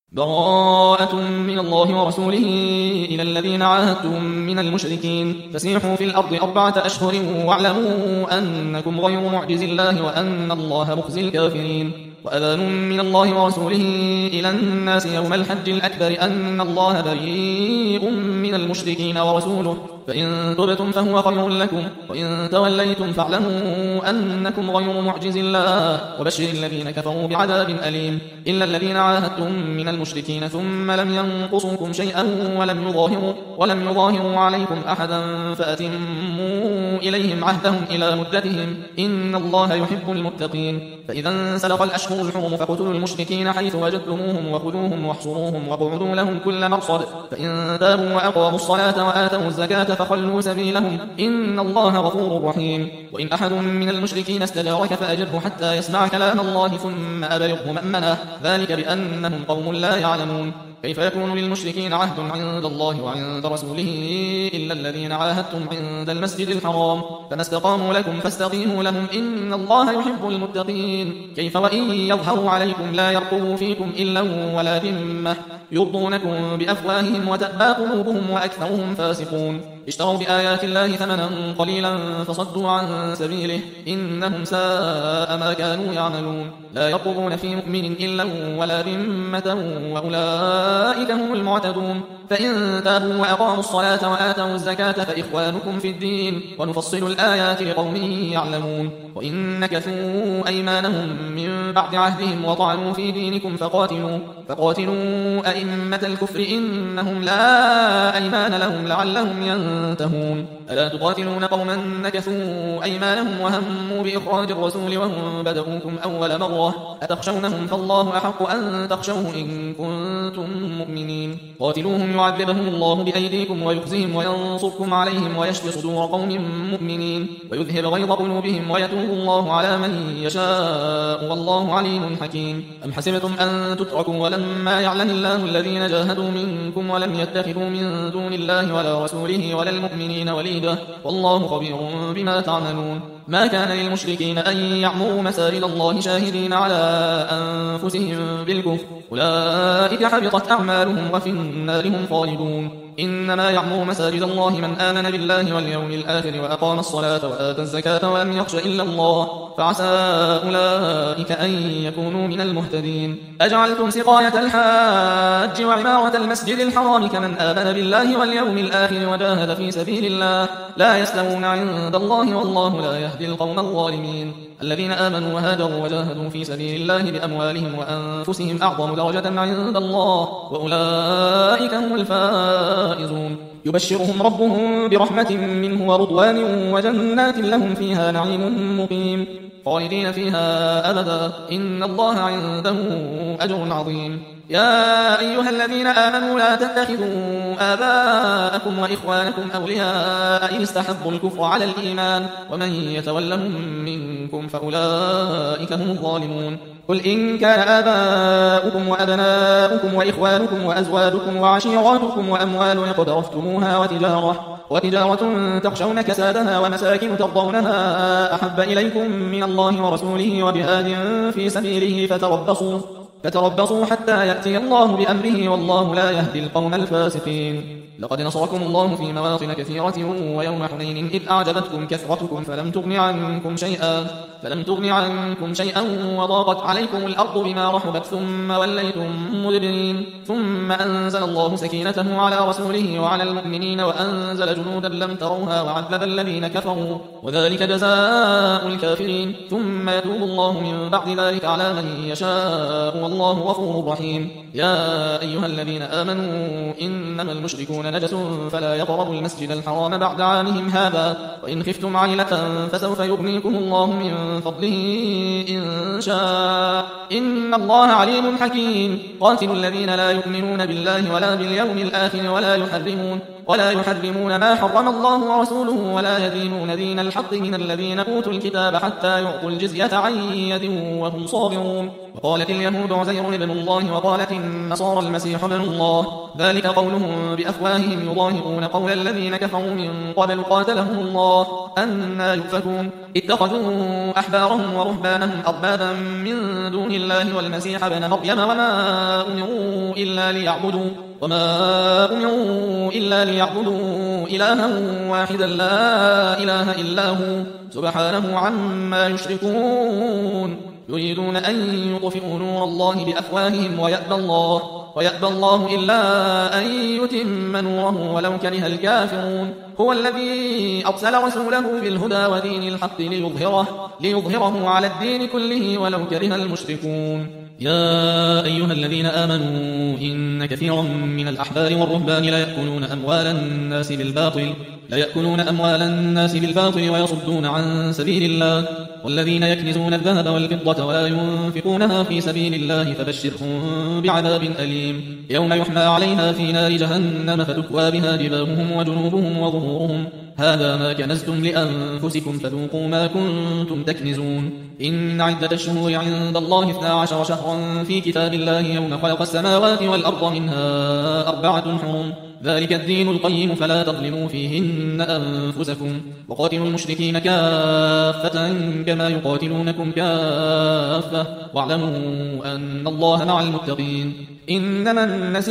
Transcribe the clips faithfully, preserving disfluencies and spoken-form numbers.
براءة من الله ورسوله إلى الذين عاهدتم من المشركين فسيحوا في الأرض أربعة أشهر واعلموا أنكم غير معجز الله وأن الله مخزي الكافرين. وأذان من الله ورسوله إلى الناس يوم الحج الأكبر أن الله بريء من المشركين ورسوله فإن تبتم فهو خير لكم وإن توليتم فاعلموا أنكم غير معجز الله وبشر الذين كفروا بعذاب أليم. إلا الذين عاهدتم من المشركين ثم لم ينقصوكم شيئا ولم يظاهروا, ولم يظاهروا عليكم أحدا فأتموا إليهم عهدهم إلى مدتهم إن الله يحب المتقين. فإذا انسلخ الأشهر الحرم فاقتلوا المشركين حيث وجدتموهم وخذوهم واحصروهم واقعدوا لهم كل مرصد فإن تابوا وأقاموا الصلاة وآتوا الزكاة فخلوا سبيلهم إن الله غفور رحيم. وإن أحد من المشركين استجارك فأجره حتى يسمع كلام الله ثم أبلغه مأمنه ذلك بأنهم قوم لا يعلمون. كيف يكون للمشركين عهد عند الله وعند رسوله إلا الذين عاهدتم عند المسجد الحرام فما استقاموا لكم فاستقيموا لهم إن الله يحب المتقين. كيف وإن يظهروا عليكم لا يرقبوا فيكم إلا ولا ذمة يرضونكم بأفواههم وتأبى قلوبهم وأكثرهم فاسقون. اشتروا بآيات الله ثمنا قليلا فصدوا عن سبيله إنهم ساء ما كانوا يعملون. لا يرقبون في مؤمن إلا ولا ذمة وأولئك هم المعتدون. فإن تابوا وأقاموا الصلاة وآتوا الزكاة فإخوانكم في الدين ونفصل الآيات لقوم يعلمون. وإن نكثوا أيمانهم من بعد عهدهم وطعنوا في دينكم فقاتلوا, فقاتلوا أئمة الكفر إنهم لا أيمان لهم لعلهم ينتهون. ألا تقاتلون قوما نكثوا أيمانهم وهموا بإخراج الرسول وهم بدؤوكم أول مرة أتخشونهم فالله أحق أن تخشوه إن كنتم مؤمنين. قاتلوهم يعذبهم الله بأيديكم ويخزهم وينصركم عليهم ويشفي صدور قوم مؤمنين ويذهب غيظ قلوبهم ويتوب الله على من يشاء والله عليم حكيم. أم حسبتم أن تتركوا ولما يعلم الله الذين جاهدوا منكم ولم يتخذوا من دون الله ولا رسوله ولا المؤمنين وليدا والله خبير بما تعملون. ما كان للمشركين أن يعمروا مساجد الله شاهدين على أنفسهم بالكفر أولئك حبطت أعمالهم وفي النار هم خالدون. إنما يعمر مساجد الله من آمن بالله واليوم الآخر وأقام الصلاة وآتى الزكاة ولم يخش إلا الله فعسى أولئك أن يكونوا من المهتدين. أجعلتم سقاية الحاج وعمارة المسجد الحرام كمن آمن بالله واليوم الآخر وجاهد في سبيل الله لا يستوون عند الله والله لا يهدي القوم الظالمين. الذين آمنوا وهاجروا وجاهدوا في سبيل الله بأموالهم وأنفسهم أعظم درجة عند الله وأولئك هم الفائزون. يبشرهم ربهم برحمة منه ورضوان وجنات لهم فيها نعيم مقيم خالدين فيها أبدا إن الله عنده أجر عظيم. يا أيها الذين آمنوا لا تتخذوا آباءكم وإخوانكم أولياء إن استحبوا الكفر على الإيمان ومن يتولهم منكم فأولئك هم الظالمون. قل إن كان آباؤكم وأبناؤكم وإخوانكم وأزواجكم وعشيراتكم وأموال اقترفتموها وتجارة, وتجارة تخشون كسادها ومساكن ترضونها أحب إليكم من الله ورسوله وجهاد في سبيله فتربصوا, فتربصوا حتى يأتي الله بأمره والله لا يهدي القوم الفاسقين. لقد نصركم الله في مواطن كثيرة ويوم حنين إذ أعجبتكم كثرتكم فلم تغن عنكم شيئا فلم تغن عنكم شيئا وضاقت عليكم الأرض بما رحبت ثم وليتم مدبرين ثم أنزل الله سكينته على رسوله وعلى المؤمنين وأنزل جنودا لم تروها وعذب الذين كفروا وذلك جزاء الكافرين ثم يتوب الله من بعد ذلك على من يشاء والله غفور رحيم. يا أيها الذين آمنوا إنما المشركون نجس فلا يقربوا المسجد الحرام بعد عامهم هذا وإن خفتم عيلة فسوف يغنيكم الله من فضله إن شاء إن الله عليم حكيم. قاتلوا الذين لا يؤمنون بالله ولا باليوم الآخر ولا يحرمون ولا يحرمون ما حرم الله ورسوله ولا يدينون دين الحق من الذين أوتوا الكتاب حتى يعطوا الجزية عن يد وهم صاغرون. وقالت اليهود عزير ابن الله وقالت النصارى المسيح ابن الله، ذلك قولهم بأفواههم يضاهئون قول الذين كفروا من قبل قاتلهم الله أنى يؤفكون. اتخذوا أحبارهم ورهبانهم أربابا من دون الله والمسيح ابن مريم وما أمروا إلا ليعبدوا وما أمروا إلا ليعبدوا إلها واحدا لا إله إلا هو سبحانه عما يشركون. يريدون أن يطفئوا نور الله بأفواههم ويأبى الله ويأبى الله إلا أن يتم نوره ولو كره الكافرون. هو الذي أرسل رسوله بالهدى ودين الحق ليظهره, ليظهره على الدين كله ولو كره المشركون. يا أيها الذين آمنوا إن كثيرا من الأحبار والرهبان لا يأكلون أموال الناس بالباطل لا يأكلون أموال الناس بالباطل ويصدون عن سبيل الله، والذين يكنزون الذهب والفضة ولا ينفقونها في سبيل الله فبشرهم بعذاب أليم. يوم يحمى عليها في نار جهنم فتكوى بها جباههم وجنوبهم وظهورهم، هذا ما كنزتم لأنفسكم فذوقوا ما كنتم تكنزون. إن عدة الشهور عند الله اثنا عشر شهرا في كتاب الله يوم خلق السماوات والأرض منها أربعة حرم، ذلك الدين القيم فلا تظلموا فيهن أنفسكم. وقاتلوا المشركين كافة كما يقاتلونكم كافة واعلموا أن الله مع المتقين. إنما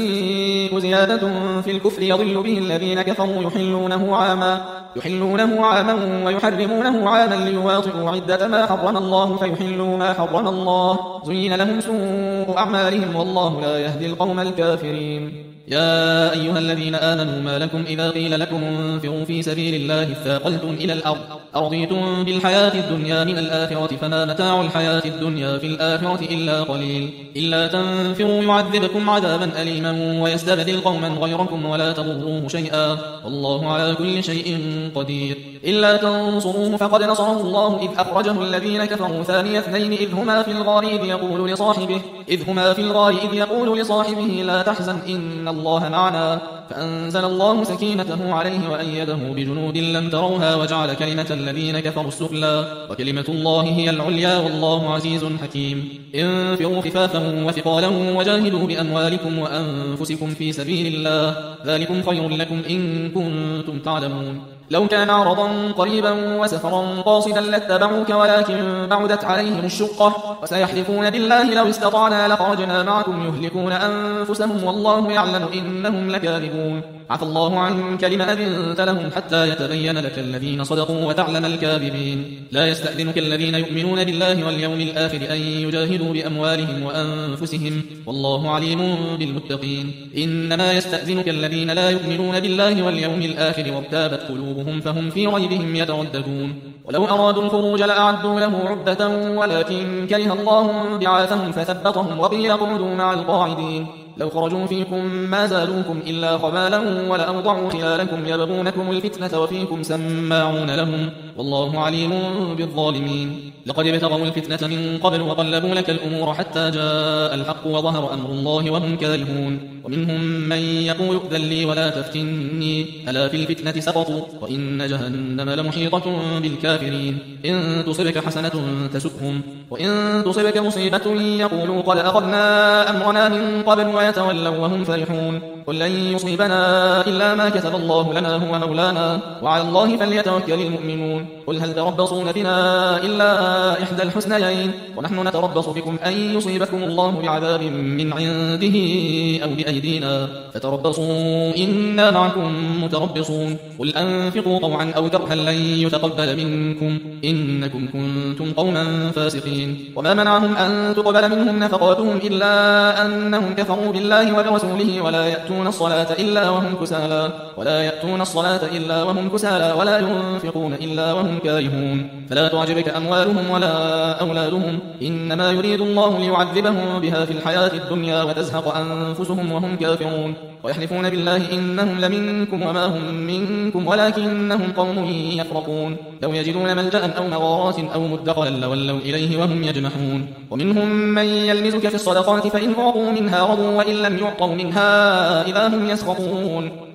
النسيء زيادة في الكفر يضل به الذين كفروا يحلونه عاما يحلونه عاما ويحرمونه عاما ليواطئوا عدة ما حرم الله فيحلوا ما حرم الله، زين لهم سوء أعمالهم والله لا يهدي القوم الكافرين. يا أيها الذين آمنوا ما لكم إذا قيل لكم انفروا في سبيل الله اثاقلتم إلى الأرض أرضيتم بالحياة الدنيا من الآخرة فما متاع الحياة الدنيا في الآخرة إلا قليل. إلا تنفروا يعذبكم عذابا أليما ويستبدل قوما غيركم ولا تضروه شيئا والله على كل شيء قدير. إلا تنصروه فقد نصره الله إذ أخرجه الذين كفروا ثاني اثنين إذ هما في الغار إذ يقول لصاحبه إذ هما في الغار إذ يقول لصاحبه لا تحزن إن الله معنا، فأنزل الله سكينته عليه وأيده بجنود لم تروها وجعل كلمة الذين كفروا السفلى وكلمة الله هي العليا والله عزيز حكيم. انفروا خفافا وثقالا وجاهدوا بأموالكم وأنفسكم في سبيل الله ذلكم خير لكم إن كنتم تعلمون. لو كان عرضا قريبا وسفرا قاصدا لاتبعوك ولكن بعدت عليهم الشقة وسيحلفون بالله لو استطعنا لخرجنا معكم يهلكون أنفسهم والله يعلم إنهم لكاذبون. عفى الله عنك لما أذنت لهم حتى يتبين لك الذين صدقوا وتعلم الكاذبين. لا يستأذنك الذين يؤمنون بالله واليوم الآخر أن يجاهدوا بأموالهم وأنفسهم والله عليم بالمتقين. إنما يستأذنك الذين لا يؤمنون بالله واليوم الآخر وارتابت قلوبهم فهم في ريبهم يترددون. ولو أرادوا الخروج لأعدوا له عدة ولكن كره الله بعاثهم فثبطهم وقيل اقعدوا مع القاعدين. لو خرجوا فيكم ما زادوكم إلا خبالا ولأوضعوا خلالكم يبغونكم الفتنة وفيكم سماعون لهم والله عليم بالظالمين. لقد ابتغوا الفتنة من قبل وقلبوا لك الأمور حتى جاء الحق وظهر أمر الله وهم كارهون. ومنهم من يقول ائذن لي ولا تفتني ألا في الفتنة سقطوا وإن جهنم لمحيطة بالكافرين. إن تصبك حسنة تسؤهم وإن تصبك مصيبة يقولوا قد أخذنا أمرنا من قبل ويتولوا وهم فرحون. قل لن يصيبنا إلا ما كتب الله لنا هو مولانا وعلى الله فليتوكل المؤمنون. قل هل تربصون بنا إلا إحدى الحسنيين ونحن نتربص بكم أن يصيبكم الله بعذاب من عنده أو بأيدينا فتربصوا إنا معكم متربصون. قل أنفقوا طوعا أو كرها لن يتقبل منكم إنكم كنتم قوما فاسقين. وما منعهم أن تقبل منهم نفقاتهم إلا أنهم كفروا بالله وبرسوله ولا يأتون الصلاة إلا وهم كسالى ولا يأتون الصلاة إلا وهم كسالى ولا ينفقون إلا وهم كارهون. فلا تعجبك أموالهم ولا أولادهم إنما يريد الله ليعذبهم بها في الحياة الدنيا وتزهق أنفسهم وهم كافرون. ويحلفون بالله إنهم لمنكم وما هم منكم ولكنهم قوم يفرقون. لو يجدون ملجأ أو مغارات أو مدخلا لولوا إليه وهم يجمحون. ومنهم من يلمزك في الصدقات فإن أعطوا منها رضوا وإن لم يعطوا منها إذا هم يسخطون.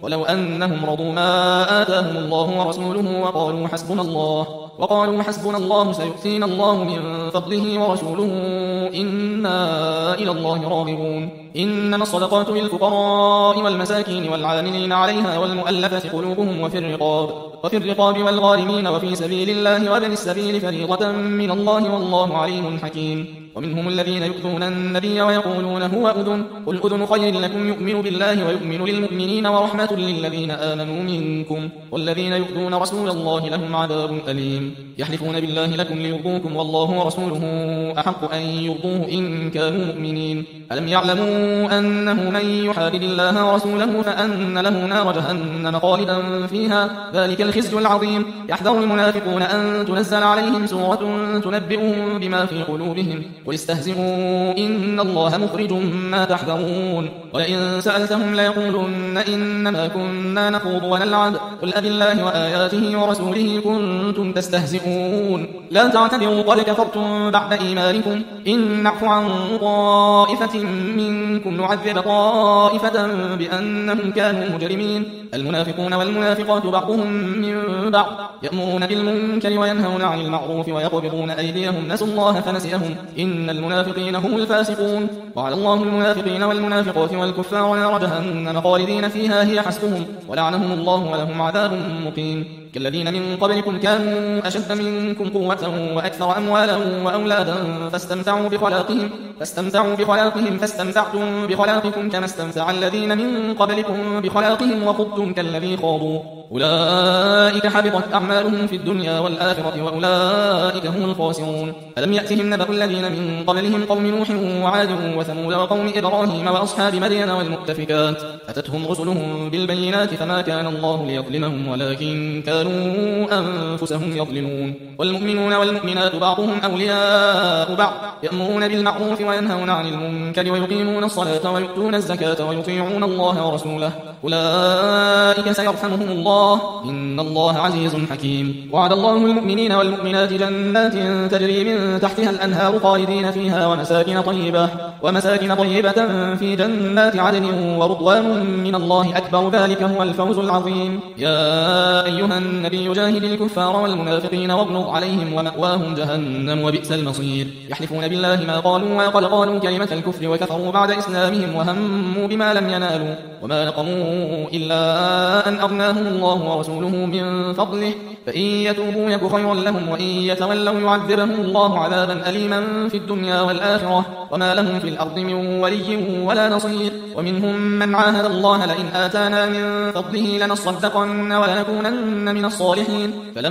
ولو أنهم رضوا ما آتاهم الله ورسوله وقالوا حسبنا الله وقالوا حسبنا الله سيؤتينا الله من فضله ورسوله إنا إلى الله راغبون. إنما الصدقات للفقراء والمساكين والعاملين عليها والمؤلفة قلوبهم وفي الرقاب وفي الرقاب والغارمين وفي سبيل الله وابن السبيل فريضة من الله والله عليم حكيم. ومنهم الذين يؤذون النبي ويقولون هو أذن قل أذن خير لكم يؤمن بالله ويؤمن للمؤمنين ورحمة للذين آمنوا منكم والذين يؤذون رسول الله لهم عذاب أليم. يحلفون بالله لكم ليرضوكم والله ورسوله أحق أن يرضوه إن كانوا مؤمنين. ألم يعلموا أنه من يحادد الله ورسوله فأن له نار جهنم خالدا فيها ذلك الخزي العظيم. يحذر المنافقون أن تنزل عليهم سورة تنبئهم بما في قلوبهم قل استهزئوا إن الله مخرج ما تحذرون. ولئن سألتهم ليقولن إنما كنا نخوض ونلعب قل أبالله وآياته ورسوله كنتم تستهزئون لا تعتذروا قد كفرتم بعد إيمانكم إن نعفو عن طائفة منكم نعذب طائفة بأنهم كانوا مجرمين. المنافقون والمنافقات بعضهم من بعض يأمرون بالمنكر وينهون عن المعروف ويقبضون أيديهم نسوا الله فنسيهم إن المنافقين هم الفاسقون. وعلى الله المنافقين والمنافقات والكفار نار جهنم خالدين فيها هي حسبهم ولعنهم الله ولهم عذاب مقيم. كالذين من قبلكم كانوا أشد منكم قوة وأكثر أموالا وأولادا فاستمتعوا بخلاقهم فاستمتعوا بخلاقهم فاستمتعتم بخلاقكم كما استمتع الذين من قبلكم بخلاقهم وخضتم كالذي خاضوا أولئك حبطت أعمالهم في الدنيا والآخرة وأولئك هم الخاسرون. ألم يأتهم نبأ الذين من قبلهم قوم نوح وعاد وثمود وقوم إبراهيم وأصحاب مدين والمؤتفكات أتتهم رسلهم بالبينات فما كان الله ليظلمهم ولكن كانوا أنفسهم يظلمون. والمؤمنون والمؤمنات بعضهم أولياء بعض يأمرون بالمعروف وينهون عن المنكر ويقيمون الصلاة ويؤتون الزكاة ويطيعون الله ورسوله أولئك سيرحمهم الله إن الله عزيز حكيم. وعد الله المؤمنين والمؤمنات جنات تجري من تحتها الأنهار خالدين فيها ومساكن طيبة ومساكن طيبة في جنات عدن ورضوان من الله أكبر ذلك هو الفوز العظيم. يا أيها النبي جاهد الكفار والمنافقين واغلظ عليهم ومأواهم جهنم وبئس المصير. يحلفون بالله ما قالوا وقد قالوا كلمة الكفر وكفروا بعد إسلامهم وهموا بما لم ينالوا وما نقموا إلا أن أغناهم الله ورسوله من فضله فإن يتوبوا يك خيرا لهم وإن يتولوا يعذبهم الله عذابا أليما في الدنيا والآخرة وما لهم في الأرض من ولي ولا نصير. ومنهم من عاهد الله لئن آتانا من فضله لنصدقن ولنكونن من الصالحين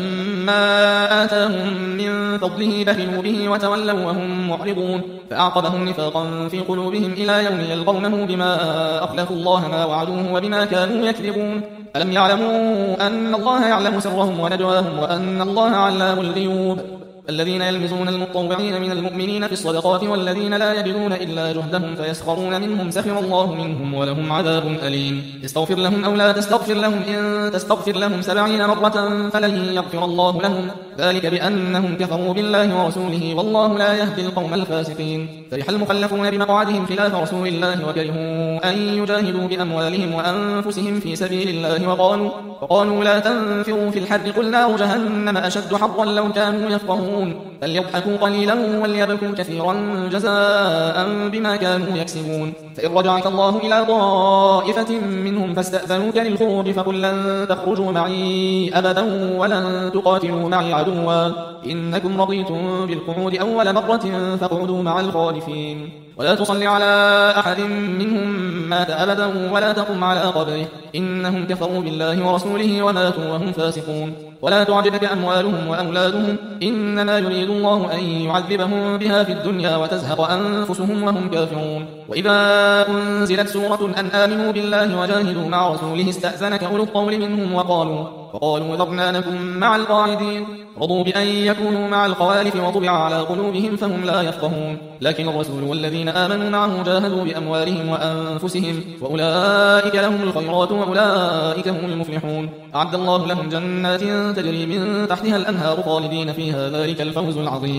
فلما آتاهم من فضله بخلوا به وتولوا وهم معرضون فأعقبهم نفاقا في قلوبهم إلى يوم يلقونه بما أخلفوا الله ما وعدوه وبما كانوا يكذبون. ألم يعلموا أن الله يعلم سرهم ونجواهم وأن الله علام الغيوب. الذين يلمزون المطوعين من المؤمنين في الصدقات والذين لا يجدون إلا جهدهم فيسخرون منهم سخر الله منهم ولهم عذاب أليم. استغفر لهم أو لا تستغفر لهم إن تستغفر لهم سبعين مرة فلن يغفر الله لهم ذلك بأنهم كفروا بالله ورسوله والله لا يهدي القوم الفاسقين. فرح المخلفون بمقعدهم خلاف رسول الله وكرهوا أن يجاهدوا بأموالهم وأنفسهم في سبيل الله وقالوا, وقالوا لا تنفروا في الحر قل نار جهنم أشد حرا لو كانوا يفقهون فليضحكوا قليلا وليبكوا كثيرا جزاء بما كانوا يكسبون. فإن رجعك الله إلى طائفة منهم فاستأذنوك للخروج فقل لن تخرجوا معي أبدا ولن تقاتلوا معي عدوا إنكم رضيتم بالقعود أول مرة فاقعدوا مع الخالفين ولا تصل على أحد منهم مات أبدا ولا تقم على قبره إنهم كفروا بالله ورسوله وماتوا وهم فاسقون. ولا تعجبك أموالهم وأولادهم إنما يريد الله أن يعذبهم بها في الدنيا وتزهق أنفسهم وهم كافرون. وإذا أنزلت سورة أن آمنوا بالله وجاهدوا مع رسوله استأذنك أولو الطول منهم وقالوا وقالوا ذرنا نكن مع القاعدين رضوا بأن يكونوا مع الخوالف وطبع على قلوبهم فهم لا يفقهون. لكن الرسول والذين آمنوا معه جاهدوا بأموالهم وأنفسهم وأولئك لهم الخيرات وأولئك هم المفلحون. أعد الله لهم جنات تجري من تحتها الأنهار خالدين فيها ذلك الفوز العظيم.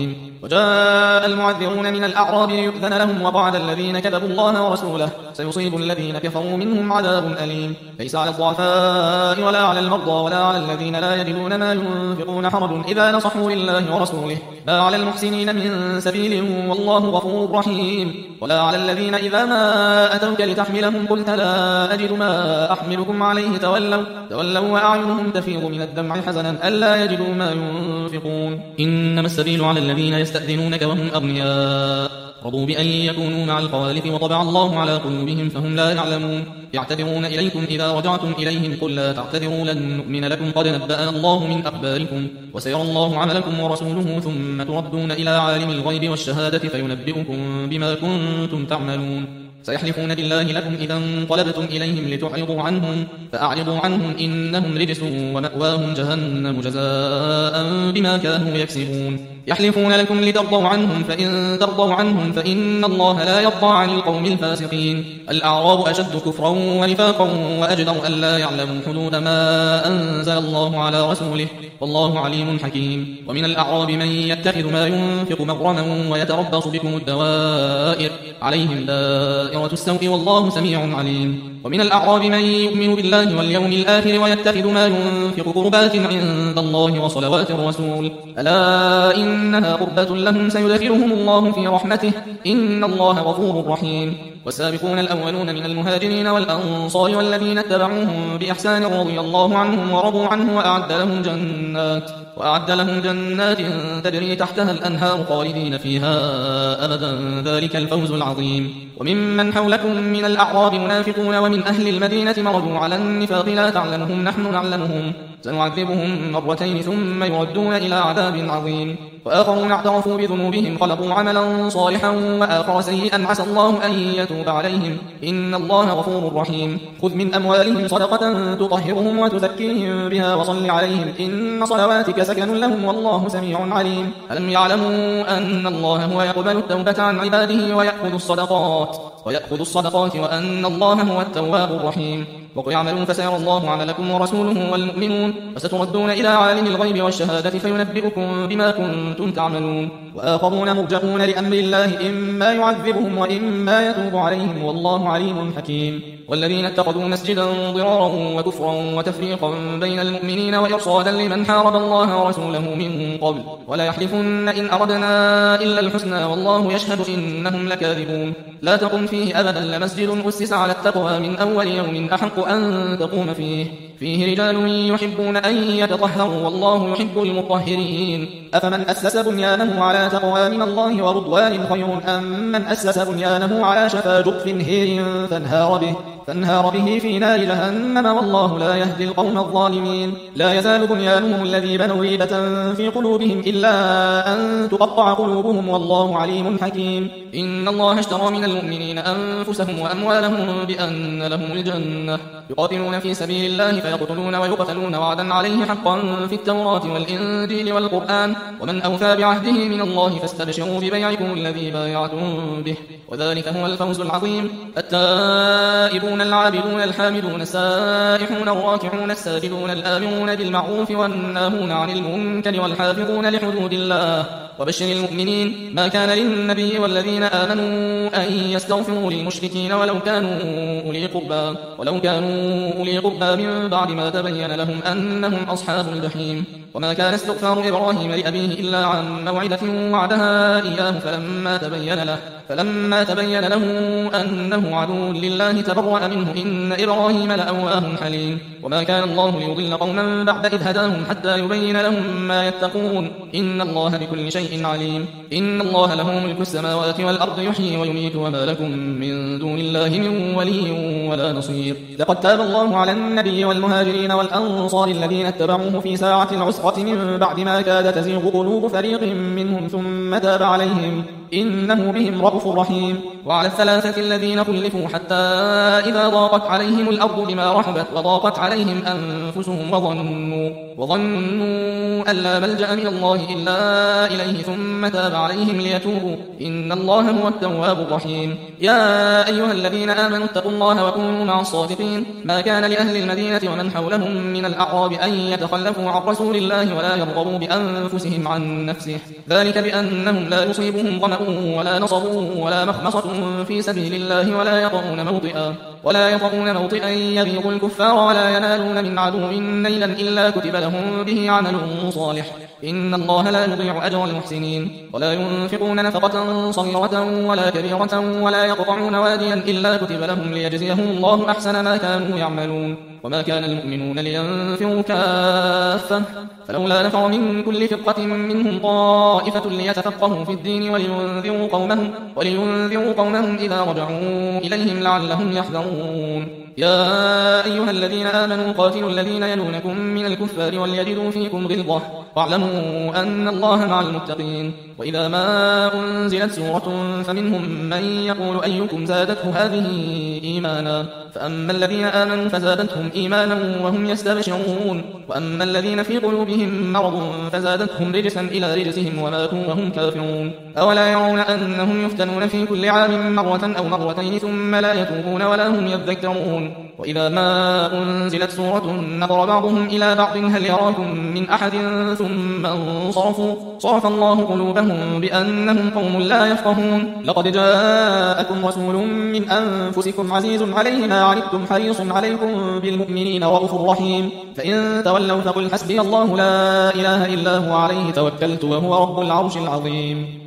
وجاء المعذرون من الأعراب ليؤذن لهم وقعد الذين كذبوا الله ورسوله سيصيب الذين كفروا منهم عذاب أليم ليس على الضعفاء ولا على المرضى ولا على الذين لا يجدون ما ينفقون حرج إذا نصحوا لله ورسوله ما على المحسنين من سبيل والله غفور رحيم ولا على الذين إذا ما أتوك لتحملهم قلت لا أجد ما أحملكم عليه تولوا, تولوا وأعينهم تفيض من الدمع حزنا ألا يجدوا ما ينفقون إنما السبيل على الذين يستأذنونك وهم أغنياء رضوا بأن يكونوا مع الخوالف وطبع الله على قلوبهم فهم لا يعلمون يعتذرون إليكم إذا رجعتم إليهم قل لا تعتذروا لن نؤمن لكم قد نبأنا الله من أخباركم وسيرى الله عملكم ورسوله ثم تردون إلى عالم الغيب والشهادة فينبئكم بما كنتم تعملون سيحلفون بالله لكم إذا انقلبتم إليهم لتعرضوا عنهم فأعرضوا عنهم إنهم رجس ومأواهم جهنم جزاء بما كانوا يكسبون يحلفون لكم لترضوا عنهم فإن ترضوا عنهم فإن الله لا يرضى عن القوم الفاسقين الأعراب أشد كفرا ونفاقا وأجدر أن لا يعلموا حدود ما أنزل الله على رسوله والله عليم حكيم ومن الأعراب من يتخذ ما ينفق مغرما ويتربص بكم الدوائر عليهم دائرة السوء والله سميع عليم ومن الأعراب من يؤمن بالله واليوم الآخر ويتخذ ما ينفق قربات عند الله وصلوات الرسول ألا إنها قربة لهم سيدخلهم الله في رحمته إن الله غفور رحيم والسابقون الأولون من المهاجرين والأنصار والذين اتبعوهم بإحسان رضي الله عنهم ورضوا عنه وأعد لهم جنات وأعد لهم جنات تجري تحتها الأنهار خالدين فيها أبدا ذلك الفوز العظيم وممن حولكم من الأعراب منافقون ومن أهل المدينة مرضوا على النفاق لا تعلمهم نحن نعلمهم سنعذبهم مرتين ثم يردون إلى عذاب عظيم وآخرون اعترفوا بذنوبهم خلقوا عملا صالحا وآخر سيئا عسى الله أن يتوب عليهم إن الله غفور رحيم خذ من أموالهم صدقة تطهرهم وتزكيهم بها وصل عليهم إن صلواتك سكن لهم والله سميع عليم ألم يعلموا أن الله هو يقبل التوبة عن عباده ويأخذ الصدقات ويأخذ الصدقات وأن الله هو التواب الرحيم وقل اعملوا فسيرى الله عملكم ورسوله والمؤمنون وستردون إلى عالم الغيب والشهادة فينبئكم بما كنتم تعملون وآخرون مرجعون لأمر الله إما يعذبهم وإما يتوب عليهم والله عليم حكيم والذين اتخذوا مسجدا ضرارا وكفرا وتفريقا بين المؤمنين وإرصادا لمن حارب الله ورسوله من قبل ولا يحلفن إن أردنا إلا الحسنى والله يشهد إنهم لكاذبون لا تقم فيه أبدا لمسجد أسس على التقوى من أول يوم أحق أن تقوم فيه فيه رجال يحبون أن يتطهروا والله يحب المطهرين أفمن أسس بنيانه على تقوى من الله ورضوان خير أم من أسس بنيانه على شفا جرف هير فانهار به فانهار به في نار جهنم والله لا يهدي القوم الظالمين لا يزال بنيانهم الذي بنوا ريبة في قلوبهم إلا أن تقطع قلوبهم والله عليم حكيم إن الله اشترى من المؤمنين أنفسهم وأموالهم بأن لهم الجنة يقاتلون في سبيل الله فيقتلون ويقتلون وعدا عليه حقا في التوراة والإنجيل والقرآن ومن أوفى بعهده من الله فاستبشروا ببيعكم الذي بايعتم به وذلك هو الفوز العظيم التائبون العابدون الحامدون السائحون الراكعون الساجدون الآمرون بالمعروف والناهون عن المنكر والحافظون لحدود الله وبشر المؤمنين ما كان للنبي والذين آمنوا أن يستغفروا للمشركين ولو كانوا أولي قربى ولو كانوا أولي قربى من بعد ما تبين لهم أنهم أصحاب الجحيم وما كان استغفار إبراهيم لأبيه إلا عن موعدة وعدها إياه فلما تبين له فلما تبين له أنه عدو لله تبرأ منه إن إبراهيم لأواه حليم وما كان الله ليضل قوما بعد إذ هداهم حتى يبين لهم ما يتقون إن الله بكل شيء عليم إن الله له ملك السماوات والأرض يحيي ويميت وما لكم من دون الله من ولي ولا نصير لقد تاب الله على النبي والمهاجرين والأنصار الذين اتبعوه في ساعة العسرة من بعد ما كاد تزيغ قلوب فريق منهم ثم تاب عليهم إنه بهم رءوف رحيم وعلى الثلاثة الذين خلفوا حتى إذا ضاقت عليهم الأرض بما رحبت وضاقت عليهم أنفسهم وظنوا, وظنوا أن لا ملجأ من الله إلا إليه ثم تاب عليهم ليتوبوا إن الله هو التواب الرحيم. يا أيها الذين آمنوا اتقوا الله وكونوا مع الصادقين. ما كان لأهل المدينة ومن حولهم من الأعراب أن يتخلفوا عن رسول الله ولا يرغبوا بأنفسهم عن نفسه، ذلك بأنهم لا يصيبهم ظمأ ولا نصب ولا مخمصة في سبيل الله ولا يطؤون موطئا ولا يطؤون موطئا يغيظ الكفار ولا ينالون من عدو نيلا إلا كتب لهم به عمل صالح إن الله لا يضيع أجر المحسنين. ولا ينفقون نفقة صغيرة ولا كبيرة ولا يقطعون واديا إلا كتب لهم ليجزيهم الله أحسن ما كانوا يعملون. وما كان المؤمنون لينفروا كافة فلولا نفر من كل فرقة منهم طائفة ليتفقهوا في الدين ولينذروا قومهم, ولينذروا قومهم إذا رجعوا إليهم لعلهم يحذرون. يا أيها الذين آمنوا قاتلوا الذين يلونكم من الكفار وليجدوا فيكم غلظة واعلموا أن الله مع المتقين. وإذا ما أنزلت سورة فمنهم من يقول أيكم زادته هذه إيمانا فأما الذين آمنوا فزادتهم إيمانا وهم يستبشرون وأما الذين في قلوبهم مرض فزادتهم رجسا إلى رجسهم وماتوا وهم كافرون. أولا يرون أنهم يفتنون في كل عام مرة أو مرتين ثم لا يتوبون ولا هم يذكرون. وإذا ما أنزلت سورة نظر بعضهم إلى بعض هل يراكم من أحد ثم انصرفوا صرف الله قلوبهم بأنهم قوم لا يفقهون. لقد جاءكم رسول من أنفسكم عزيز عليه ما عنتم حريص عليكم بالمؤمنين رؤوف رحيم. فإن تولوا فقل حسبي الله لا إله إلا هو عليه توكلت وهو رب العرش العظيم.